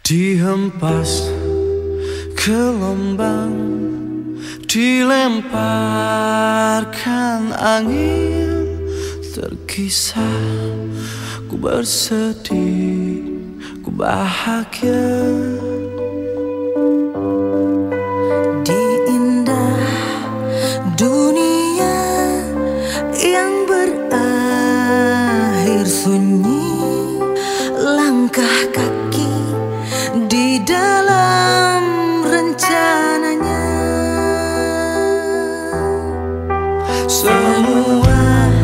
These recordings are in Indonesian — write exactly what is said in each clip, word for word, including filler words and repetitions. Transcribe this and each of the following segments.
Dihempas gelombang, dilemparkan angin, terkisah ku bersedih, ku bahagia. Di indah dunia yang berakhir sunyi, langkah kaki di dalam rencananya. Semua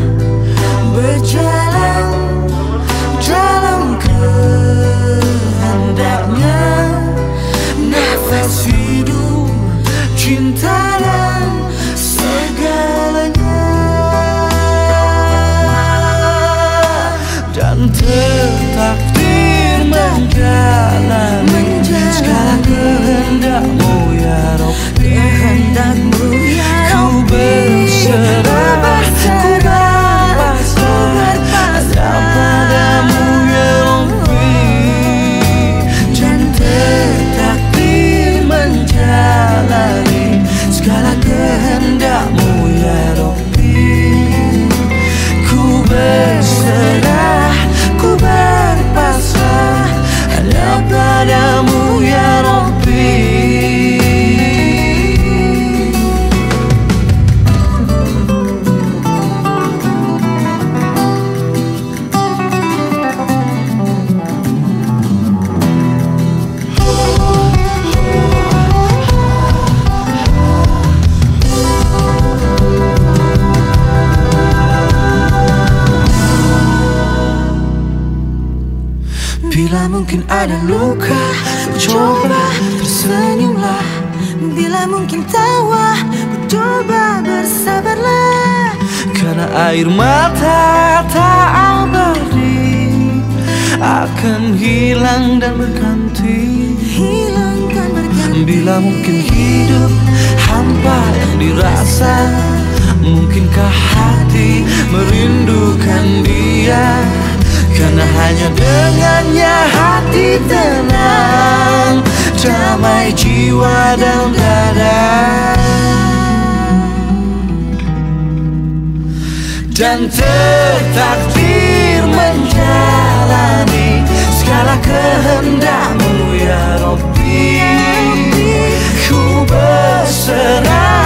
berjalan dalam kehendaknya. Nafas hidup, cinta dan segalanya. Dan tertakdir menjalani segala kehendakmu ya Rabbi. Kehendakmu ya Ku berserah, ku berpasrah hanya padamu ya Rabbi. Dan tertakdir menjalani segala kehendakmu ya Rabbi. Ku berserah, ku berpasrah hanya padamu ya Rabbi. Bila mungkin ada luka, coba tersenyumlah. Bila mungkin tawa, coba bersabarlah. Karena air mata tak abadi, akan hilang dan berganti. Hilangkan berganti. Bila mungkin hidup hampa yang dirasa, mungkinkah hati merindukan dia? Karena hanya dengannya hati tenang, damai jiwa dan dada. Dan tertakdir menjalani segala kehendakmu ya Rabbi. Ku berserah